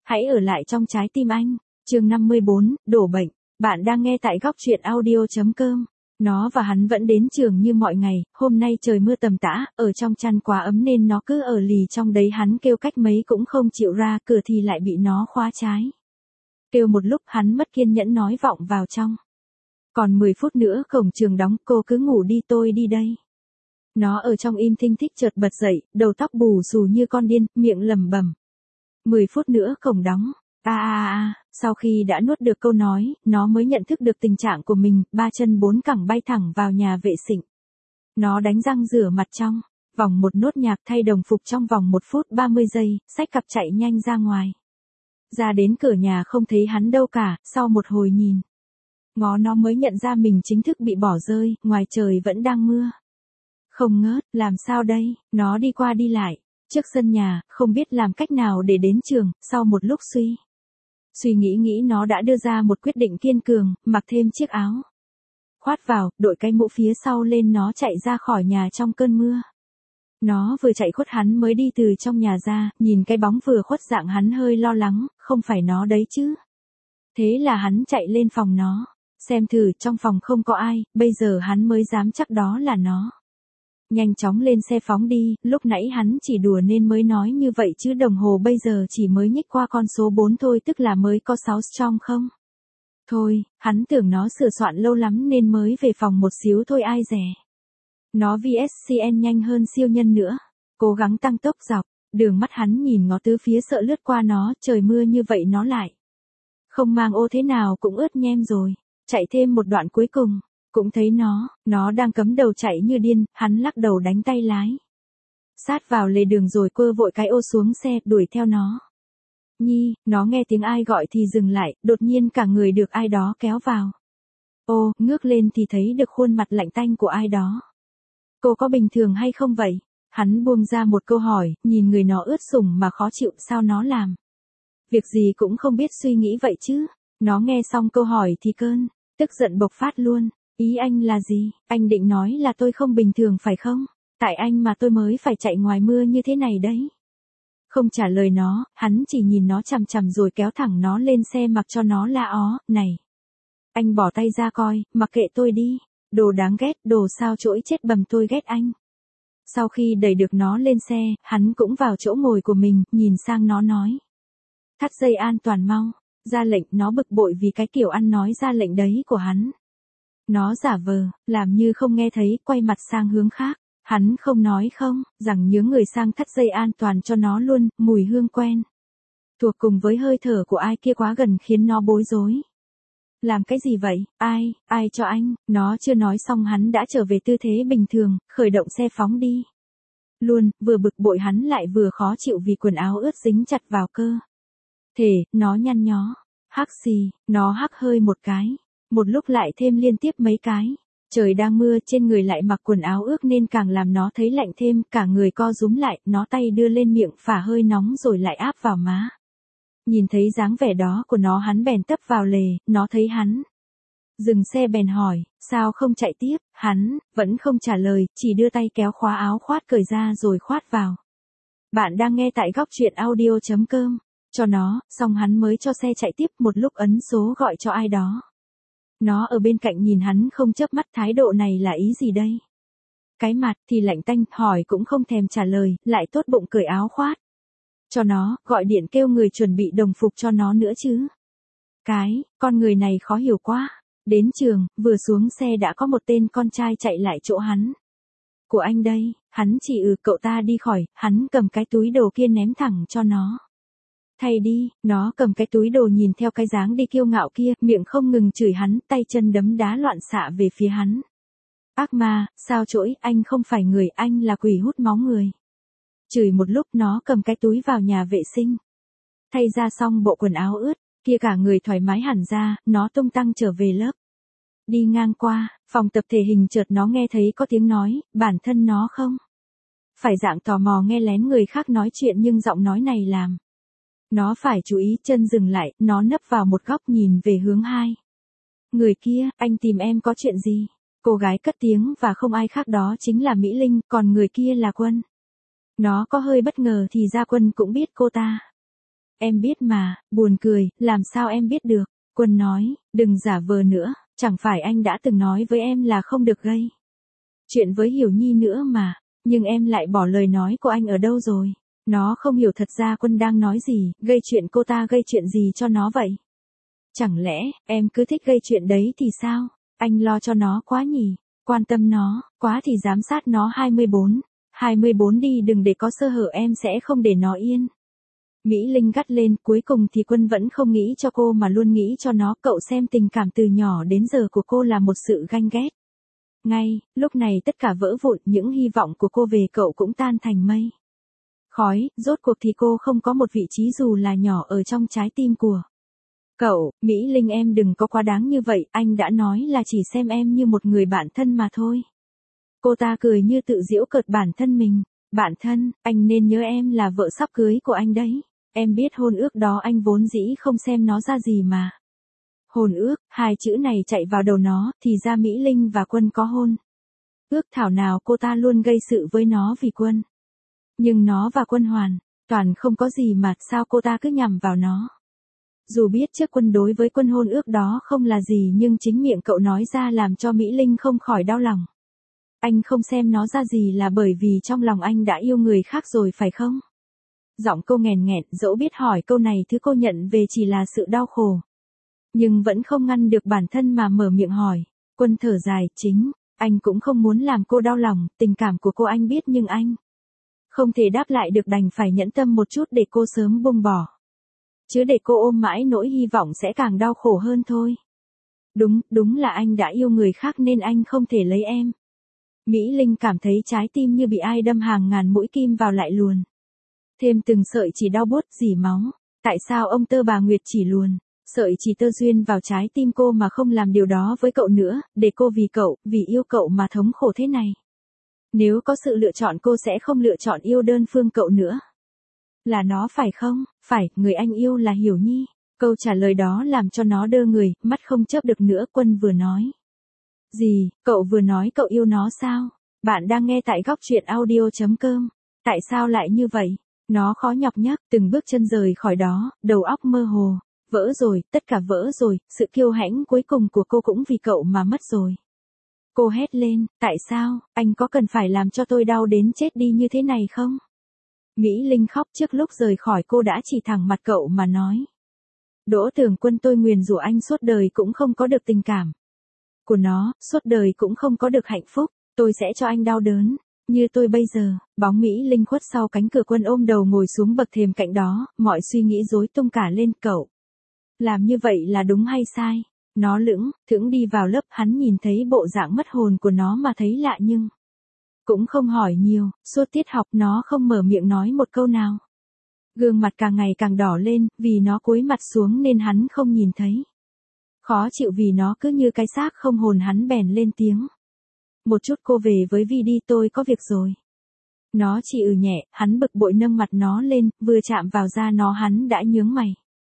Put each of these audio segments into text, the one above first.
Hãy ở lại trong trái tim anh. Chương 54, đổ bệnh. Bạn đang nghe tại góc truyện audio.com. Nó và hắn vẫn đến trường như mọi ngày, hôm nay trời mưa tầm tã, ở trong chăn quá ấm nên nó cứ ở lì trong đấy, hắn kêu cách mấy cũng không chịu ra, cửa thì lại bị nó khóa trái. Kêu một lúc hắn mất kiên nhẫn nói vọng vào trong. Còn 10 phút nữa cổng trường đóng, cô cứ ngủ đi, tôi đi đây. Nó ở trong im thinh thích chợt bật dậy, đầu tóc bù xù như con điên, miệng lẩm bẩm. 10 phút nữa cổng đóng. Sau khi đã nuốt được câu nói, nó mới nhận thức được tình trạng của mình, 3 chân 4 cẳng bay thẳng vào nhà vệ sinh. Nó đánh răng rửa mặt trong, vòng một nốt nhạc, thay đồng phục trong vòng 1 phút 30 giây, xách cặp chạy nhanh ra ngoài. Ra đến cửa nhà không thấy hắn đâu cả, sau một hồi nhìn. Ngó nó mới nhận ra mình chính thức bị bỏ rơi, ngoài trời vẫn đang mưa. Không ngớt, làm sao đây, nó đi qua đi lại, trước sân nhà, không biết làm cách nào để đến trường, sau một lúc suy nghĩ nó đã đưa ra một quyết định kiên cường, mặc thêm chiếc áo khoác vào, đội cái mũ phía sau lên, nó chạy ra khỏi nhà trong cơn mưa. Nó vừa chạy khuất hắn mới đi từ trong nhà ra, nhìn cái bóng vừa khuất dạng hắn hơi lo lắng, không phải nó đấy chứ. Thế là hắn chạy lên phòng nó, xem thử trong phòng không có ai, bây giờ hắn mới dám chắc đó là nó. Nhanh chóng lên xe phóng đi, lúc nãy hắn chỉ đùa nên mới nói như vậy chứ đồng hồ bây giờ chỉ mới nhích qua con số 4 thôi, tức là mới có 6 strong không? Thôi, hắn tưởng nó sửa soạn lâu lắm nên mới về phòng một xíu thôi, ai dè. Nó VSCN nhanh hơn siêu nhân nữa, cố gắng tăng tốc dọc đường, mắt hắn nhìn ngó tứ phía sợ lướt qua nó, trời mưa như vậy nó lại không mang ô thế nào cũng ướt nhem rồi. Chạy thêm một đoạn cuối cùng, cũng thấy nó đang cắm đầu chạy như điên, hắn lắc đầu đánh tay lái. Sát vào lề đường rồi quơ vội cái ô xuống xe, đuổi theo nó. Nó nghe tiếng ai gọi thì dừng lại, đột nhiên cả người được ai đó kéo vào. Ô, ngước lên thì thấy được khuôn mặt lạnh tanh của ai đó. Cô có bình thường hay không vậy? Hắn buông ra một câu hỏi, nhìn người nó ướt sũng mà khó chịu, sao nó làm việc gì cũng không biết suy nghĩ vậy chứ. Nó nghe xong câu hỏi thì cơn tức giận bộc phát luôn. Ý anh là gì? Anh định nói là tôi không bình thường phải không? Tại anh mà tôi mới phải chạy ngoài mưa như thế này đấy. Không trả lời nó, hắn chỉ nhìn nó chằm chằm rồi kéo thẳng nó lên xe, mặc cho nó la ó. Này! Anh bỏ tay ra coi, mặc kệ tôi đi. Đồ đáng ghét, đồ sao chỗi chết bầm, tôi ghét anh. Sau khi đẩy được nó lên xe, hắn cũng vào chỗ ngồi của mình, nhìn sang nó nói. Thắt dây an toàn mau. Ra lệnh. Nó bực bội vì cái kiểu ăn nói ra lệnh đấy của hắn. Nó giả vờ, làm như không nghe thấy, quay mặt sang hướng khác. Hắn không nói không, rằng nhướng người sang thắt dây an toàn cho nó luôn, mùi hương quen thuộc cùng với hơi thở của ai kia quá gần khiến nó bối rối. Làm cái gì vậy? Ai cho anh? Nó chưa nói xong hắn đã trở về tư thế bình thường, khởi động xe phóng đi. Luôn, vừa bực bội hắn lại vừa khó chịu vì quần áo ướt dính chặt vào cơ thể, nó nhăn nhó. Hắc xì, nó hắc hơi một cái. Một lúc lại thêm liên tiếp mấy cái. Trời đang mưa, trên người lại mặc quần áo ướt nên càng làm nó thấy lạnh thêm, cả người co rúm lại, nó tay đưa lên miệng phả hơi nóng rồi lại áp vào má. Nhìn thấy dáng vẻ đó của nó hắn bèn tấp vào lề, nó thấy hắn dừng xe bèn hỏi, sao không chạy tiếp, hắn vẫn không trả lời, chỉ đưa tay kéo khóa áo khoác cởi ra rồi khoác vào. Bạn đang nghe tại góc truyện audio.com. Cho nó, xong hắn mới cho xe chạy tiếp, một lúc ấn số gọi cho ai đó. Nó ở bên cạnh nhìn hắn không chớp mắt, thái độ này là ý gì đây? Cái mặt thì lạnh tanh, hỏi cũng không thèm trả lời, lại tốt bụng cởi áo khoác cho nó, gọi điện kêu người chuẩn bị đồng phục cho nó nữa chứ. Con người này khó hiểu quá. Đến trường, vừa xuống xe đã có một tên con trai chạy lại chỗ hắn. Của anh đây, hắn chỉ cậu ta đi khỏi, hắn cầm cái túi đồ kia ném thẳng cho nó. Thay đi, nó cầm cái túi đồ nhìn theo cái dáng đi kiêu ngạo kia, miệng không ngừng chửi hắn, tay chân đấm đá loạn xạ về phía hắn. Ác ma, sao chỗi, anh không phải người, anh là quỷ hút máu người. Chửi một lúc nó cầm cái túi vào nhà vệ sinh. Thay ra xong bộ quần áo ướt, kia cả người thoải mái hẳn ra, nó tung tăng trở về lớp. Đi ngang qua, phòng tập thể hình chợt nó nghe thấy có tiếng nói, bản thân nó không phải dạng tò mò nghe lén người khác nói chuyện nhưng giọng nói này làm nó phải chú ý, chân dừng lại, nó nấp vào một góc nhìn về hướng hai người kia. Anh tìm em có chuyện gì? Cô gái cất tiếng và không ai khác đó chính là Mỹ Linh, còn người kia là Quân. Nó có hơi bất ngờ thì ra Quân cũng biết cô ta. Em biết mà, buồn cười, làm sao em biết được? Quân nói, đừng giả vờ nữa, chẳng phải anh đã từng nói với em là không được gây chuyện với Hiểu Nhi nữa mà, nhưng em lại bỏ lời nói của anh ở đâu rồi? Nó không hiểu thật ra Quân đang nói gì, gây chuyện cô ta gây chuyện gì cho nó vậy? Chẳng lẽ, em cứ thích gây chuyện đấy thì sao? Anh lo cho nó quá nhỉ? Quan tâm nó, quá thì giám sát nó 24 đi, đừng để có sơ hở, em sẽ không để nó yên. Mỹ Linh gắt lên, cuối cùng thì Quân vẫn không nghĩ cho cô mà luôn nghĩ cho nó, cậu xem tình cảm từ nhỏ đến giờ của cô là một sự ganh ghét. Ngay, lúc này tất cả vỡ vụn, những hy vọng của cô về cậu cũng tan thành mây khói, rốt cuộc thì cô không có một vị trí dù là nhỏ ở trong trái tim của cậu. Mỹ Linh, em đừng có quá đáng như vậy, anh đã nói là chỉ xem em như một người bạn thân mà thôi. Cô ta cười như tự giễu cợt bản thân mình. Bạn thân, anh nên nhớ em là vợ sắp cưới của anh đấy. Em biết hôn ước đó anh vốn dĩ không xem nó ra gì mà. Hôn ước, hai chữ này chạy vào đầu nó, thì ra Mỹ Linh và Quân có hôn ước, thảo nào cô ta luôn gây sự với nó vì Quân. Nhưng nó và Quân hoàn toàn không có gì mà, sao cô ta cứ nhằm vào nó? Dù biết trước Quân đối với Quân hôn ước đó không là gì, nhưng chính miệng cậu nói ra làm cho Mỹ Linh không khỏi đau lòng. Anh không xem nó ra gì là bởi vì trong lòng anh đã yêu người khác rồi phải không? Giọng cô nghèn nghẹn, dẫu biết hỏi câu này thứ cô nhận về chỉ là sự đau khổ, nhưng vẫn không ngăn được bản thân mà mở miệng hỏi. Quân thở dài, chính anh cũng không muốn làm cô đau lòng, tình cảm của cô anh biết nhưng anh không thể đáp lại được, đành phải nhẫn tâm một chút để cô sớm buông bỏ. Chứ để cô ôm mãi nỗi hy vọng sẽ càng đau khổ hơn thôi. Đúng là anh đã yêu người khác nên anh không thể lấy em. Mỹ Linh cảm thấy trái tim như bị ai đâm hàng ngàn mũi kim vào, lại luồn thêm từng sợi chỉ đau buốt rỉ máu. Tại sao ông Tơ bà Nguyệt chỉ luồn sợi chỉ tơ duyên vào trái tim cô mà không làm điều đó với cậu nữa, để cô vì cậu, vì yêu cậu mà thống khổ thế này? Nếu có sự lựa chọn cô sẽ không lựa chọn yêu đơn phương cậu nữa. Là nó phải không? Phải, người anh yêu là Hiểu Nhi. Câu trả lời đó làm cho nó đơ người, mắt không chớp được nữa. Quân vừa nói gì? Cậu vừa nói cậu yêu nó sao? Bạn đang nghe tại góc truyện audio.com. Tại sao lại như vậy? Nó khó nhọc nhắc, từng bước chân rời khỏi đó, đầu óc mơ hồ. Vỡ rồi, tất cả vỡ rồi, sự kiêu hãnh cuối cùng của cô cũng vì cậu mà mất rồi. Cô hét lên, tại sao, anh có cần phải làm cho tôi đau đến chết đi như thế này không? Mỹ Linh khóc, trước lúc rời khỏi cô đã chỉ thẳng mặt cậu mà nói. Đỗ Tường Quân, tôi nguyền rủa anh suốt đời cũng không có được tình cảm của nó, suốt đời cũng không có được hạnh phúc, tôi sẽ cho anh đau đớn, như tôi bây giờ. Bóng Mỹ Linh khuất sau cánh cửa. Quân ôm đầu ngồi xuống bậc thềm cạnh đó, mọi suy nghĩ rối tung cả lên. Cậu làm như vậy là đúng hay sai? Nó lững thững đi vào lớp, hắn nhìn thấy bộ dạng mất hồn của nó mà thấy lạ nhưng cũng không hỏi nhiều. Suốt tiết học nó không mở miệng nói một câu nào. Gương mặt càng ngày càng đỏ lên, vì nó cúi mặt xuống nên hắn không nhìn thấy. Khó chịu vì nó cứ như cái xác không hồn, hắn bèn lên tiếng. Một chút, cô về với Vi đi, tôi có việc rồi. Nó chỉ nhẹ, hắn bực bội nâng mặt nó lên, vừa chạm vào da nó hắn đã nhướng mày.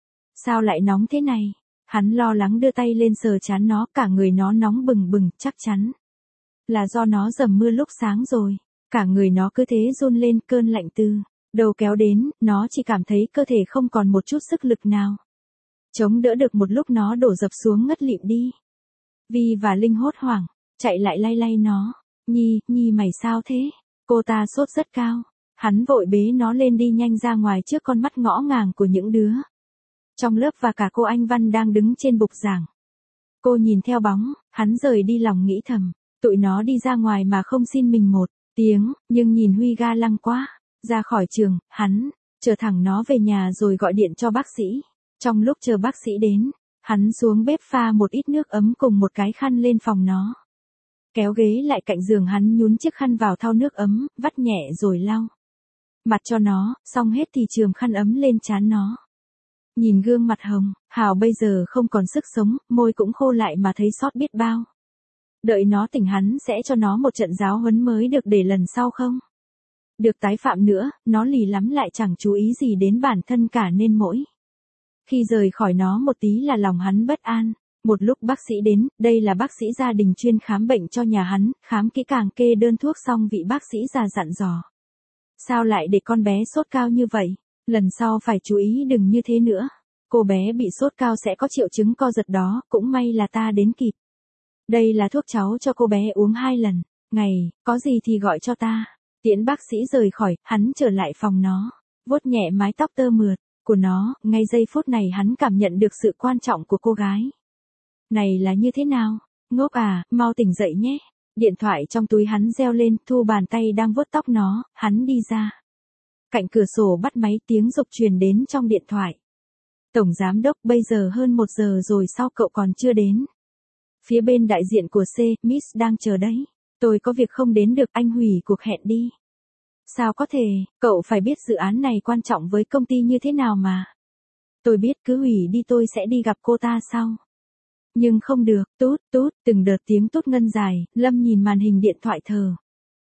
Sao lại nóng thế này? Hắn lo lắng đưa tay lên sờ trán nó, cả người nó nóng bừng bừng, chắc chắn là do nó dầm mưa lúc sáng rồi. Cả người nó cứ thế run lên, cơn lạnh từ đầu kéo đến, nó chỉ cảm thấy cơ thể không còn một chút sức lực nào chống đỡ được. Một lúc nó đổ dập xuống ngất lịm đi. Vi và Linh hốt hoảng chạy lại lay lay nó. Nhi mày sao thế? Cô ta sốt rất cao. Hắn vội bế nó lên đi nhanh ra ngoài trước con mắt ngõ ngàng của những đứa trong lớp và cả cô Anh Văn đang đứng trên bục giảng. Cô nhìn theo bóng hắn rời đi, lòng nghĩ thầm, tụi nó đi ra ngoài mà không xin mình một tiếng, nhưng nhìn Huy ga lăng quá. Ra khỏi trường, hắn chở thẳng nó về nhà rồi gọi điện cho bác sĩ. Trong lúc chờ bác sĩ đến, hắn xuống bếp pha một ít nước ấm cùng một cái khăn lên phòng nó. Kéo ghế lại cạnh giường, hắn nhún chiếc khăn vào thau nước ấm, vắt nhẹ rồi lau mặt cho nó, xong hết thì chườm khăn ấm lên trán nó. Nhìn gương mặt hồng hào bây giờ không còn sức sống, môi cũng khô lại mà thấy xót biết bao. Đợi nó tỉnh hắn sẽ cho nó một trận giáo huấn mới được, để lần sau không được tái phạm nữa. Nó lì lắm lại chẳng chú ý gì đến bản thân cả, nên mỗi khi rời khỏi nó một tí là lòng hắn bất an. Một lúc bác sĩ đến, đây là bác sĩ gia đình chuyên khám bệnh cho nhà hắn, khám kỹ càng kê đơn thuốc xong vị bác sĩ già dặn dò. Sao lại để con bé sốt cao như vậy? Lần sau phải chú ý đừng như thế nữa. Cô bé bị sốt cao sẽ có triệu chứng co giật đó, cũng may là ta đến kịp. Đây là thuốc cháu cho cô bé uống 2 lần. Ngày, có gì thì gọi cho ta. Tiễn bác sĩ rời khỏi, hắn trở lại phòng nó. Vuốt nhẹ mái tóc tơ mượt của nó, ngay giây phút này hắn cảm nhận được sự quan trọng của cô gái. Này là như thế nào? Ngốc à, mau tỉnh dậy nhé. Điện thoại trong túi hắn reo lên, Thu bàn tay đang vuốt tóc nó, hắn đi ra. Cạnh cửa sổ bắt máy, tiếng dục truyền đến trong điện thoại. Tổng giám đốc, bây giờ hơn 1 giờ rồi sao cậu còn chưa đến? Phía bên đại diện của C, Miss đang chờ đấy. Tôi có việc không đến được, anh hủy cuộc hẹn đi. Sao có thể, cậu phải biết dự án này quan trọng với công ty như thế nào mà. Tôi biết, cứ hủy đi, tôi sẽ đi gặp cô ta sau. Nhưng không được, tút, tút, từng đợt tiếng tút ngân dài, Lâm nhìn màn hình điện thoại thờ.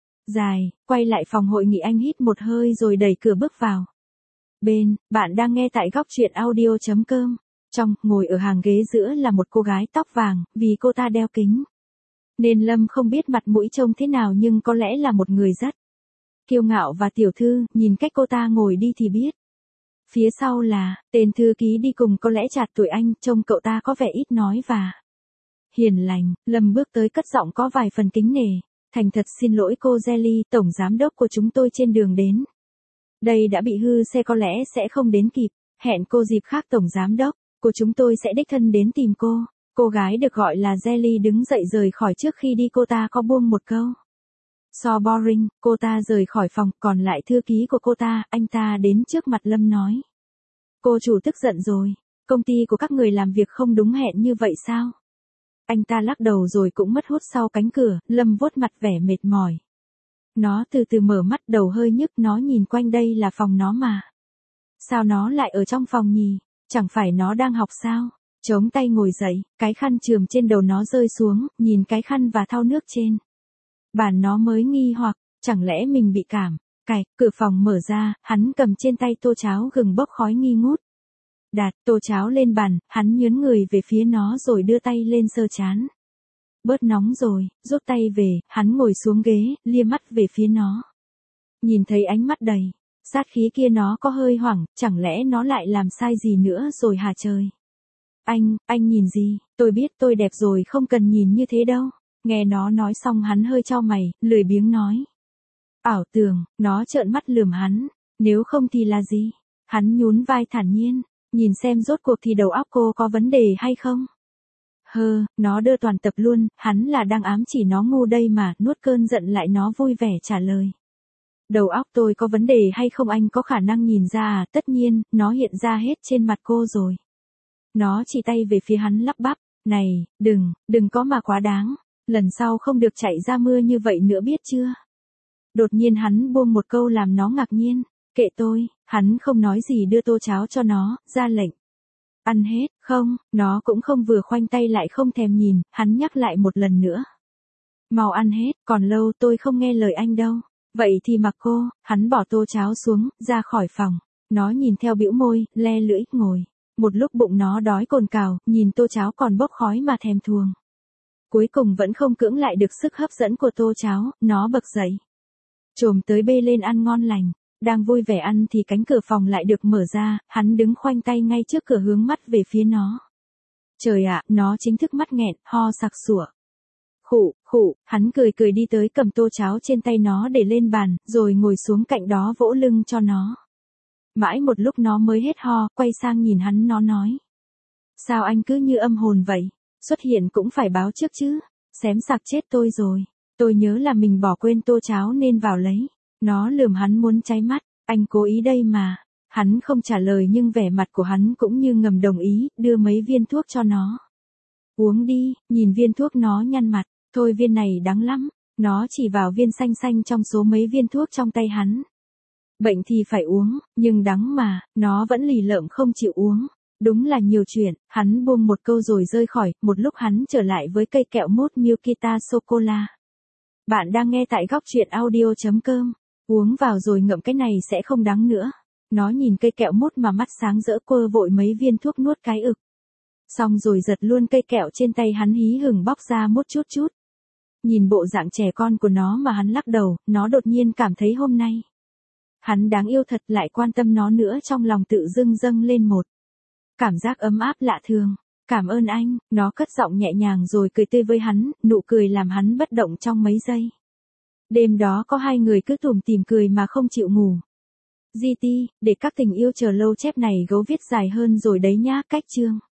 Dài, quay lại phòng hội nghị, anh hít một hơi rồi đẩy cửa bước vào. Bên, bạn đang nghe tại góc truyện audio.com. Trong, ngồi ở hàng ghế giữa là một cô gái tóc vàng, vì cô ta đeo kính. Nên Lâm không biết mặt mũi trông thế nào, nhưng có lẽ là một người rất kiêu ngạo và tiểu thư, nhìn cách cô ta ngồi đi thì biết. Phía sau là, tên thư ký đi cùng, có lẽ chạc tuổi anh, trông cậu ta có vẻ ít nói và hiền lành. Lâm bước tới cất giọng có vài phần kính nể. Thành thật xin lỗi cô Jelly, tổng giám đốc của chúng tôi trên đường đến. Đây đã bị hư xe, có lẽ sẽ không đến kịp. Hẹn cô dịp khác, tổng giám đốc của chúng tôi sẽ đích thân đến tìm cô. Cô gái được gọi là Jelly đứng dậy rời khỏi, trước khi đi cô ta có buông một câu. So boring, cô ta rời khỏi phòng, còn lại thư ký của cô ta, anh ta đến trước mặt Lâm nói. Cô chủ tức giận rồi, công ty của các người làm việc không đúng hẹn như vậy sao? Anh ta lắc đầu rồi cũng mất hút sau cánh cửa, Lâm vuốt mặt vẻ mệt mỏi. Nó từ từ mở mắt, đầu hơi nhức, nó nhìn quanh, đây là phòng nó mà. Sao nó lại ở trong phòng nhỉ? Chẳng phải nó đang học sao? Chống tay ngồi dậy, cái khăn chườm trên đầu nó rơi xuống, nhìn cái khăn và thau nước trên bàn nó mới nghi hoặc, chẳng lẽ mình bị cảm. Cửa phòng mở ra, hắn cầm trên tay tô cháo gừng bốc khói nghi ngút. Đặt tô cháo lên bàn, hắn nhớn người về phía nó rồi đưa tay lên sờ trán. Bớt nóng rồi, rút tay về, hắn ngồi xuống ghế, lia mắt về phía nó. Nhìn thấy ánh mắt đầy sát khí kia, nó có hơi hoảng, chẳng lẽ nó lại làm sai gì nữa rồi hả trời? Anh nhìn gì? Tôi biết tôi đẹp rồi, không cần nhìn như thế đâu. Nghe nó nói xong hắn hơi chau mày, lười biếng nói. Ảo tưởng, nó trợn mắt lườm hắn. Nếu không thì là gì? Hắn nhún vai thản nhiên, nhìn xem rốt cuộc thì đầu óc cô có vấn đề hay không? Nó đơ toàn tập luôn, hắn là đang ám chỉ nó ngu đây mà, nuốt cơn giận lại nó vui vẻ trả lời. Đầu óc tôi có vấn đề hay không anh có khả năng nhìn ra à? Tất nhiên, nó hiện ra hết trên mặt cô rồi. Nó chỉ tay về phía hắn lắp bắp, này, đừng có mà quá đáng, lần sau không được chạy ra mưa như vậy nữa biết chưa? Đột nhiên hắn buông một câu làm nó ngạc nhiên, kệ tôi, hắn không nói gì đưa tô cháo cho nó, ra lệnh. Ăn hết, không, nó cũng không vừa khoanh tay lại không thèm nhìn, hắn nhắc lại một lần nữa. Mau ăn hết, còn lâu tôi không nghe lời anh đâu. Vậy thì mặc cô, hắn bỏ tô cháo xuống, ra khỏi phòng. Nó nhìn theo bĩu môi, le lưỡi, ngồi. Một lúc bụng nó đói cồn cào, nhìn tô cháo còn bốc khói mà thèm thuồng. Cuối cùng vẫn không cưỡng lại được sức hấp dẫn của tô cháo, nó bật dậy. Trồm tới bê lên ăn ngon lành. Đang vui vẻ ăn thì cánh cửa phòng lại được mở ra, hắn đứng khoanh tay ngay trước cửa hướng mắt về phía nó. Trời ạ, nó chính thức mắt nghẹn, ho sặc sủa. Khụ, hắn cười đi tới cầm tô cháo trên tay nó để lên bàn, rồi ngồi xuống cạnh đó vỗ lưng cho nó. Mãi một lúc nó mới hết ho, quay sang nhìn hắn nó nói. Sao anh cứ như âm hồn vậy? Xuất hiện cũng phải báo trước chứ, xém sặc chết tôi rồi. Tôi nhớ là mình bỏ quên tô cháo nên vào lấy. Nó lườm hắn muốn cháy mắt, anh cố ý đây mà. Hắn không trả lời nhưng vẻ mặt của hắn cũng như ngầm đồng ý, đưa mấy viên thuốc cho nó. Uống đi, nhìn viên thuốc nó nhăn mặt, thôi viên này đắng lắm. Nó chỉ vào viên xanh xanh trong số mấy viên thuốc trong tay hắn. Bệnh thì phải uống, nhưng đắng mà, nó vẫn lì lợm không chịu uống. Đúng là nhiều chuyện, hắn buông một câu rồi rơi khỏi, một lúc hắn trở lại với cây kẹo mút Milkita Sô-cô-la. Bạn đang nghe tại góc truyện audio.com. Uống vào rồi ngậm cái này sẽ không đắng nữa. Nó nhìn cây kẹo mút mà mắt sáng rỡ, cô vội mấy viên thuốc nuốt cái ực. Xong rồi giật luôn cây kẹo trên tay hắn, hí hửng bóc ra mút chút. Nhìn bộ dạng trẻ con của nó mà hắn lắc đầu, nó đột nhiên cảm thấy hôm nay Hắn đáng yêu thật, lại quan tâm nó nữa, trong lòng tự dưng dâng lên một cảm giác ấm áp lạ thường. Cảm ơn anh, nó cất giọng nhẹ nhàng rồi cười tươi với hắn, nụ cười làm hắn bất động trong mấy giây. Đêm đó có hai người cứ tủm tỉm cười mà không chịu ngủ. GT, để các tình yêu chờ lâu chép này gấu viết dài hơn rồi đấy nhá, cách chương.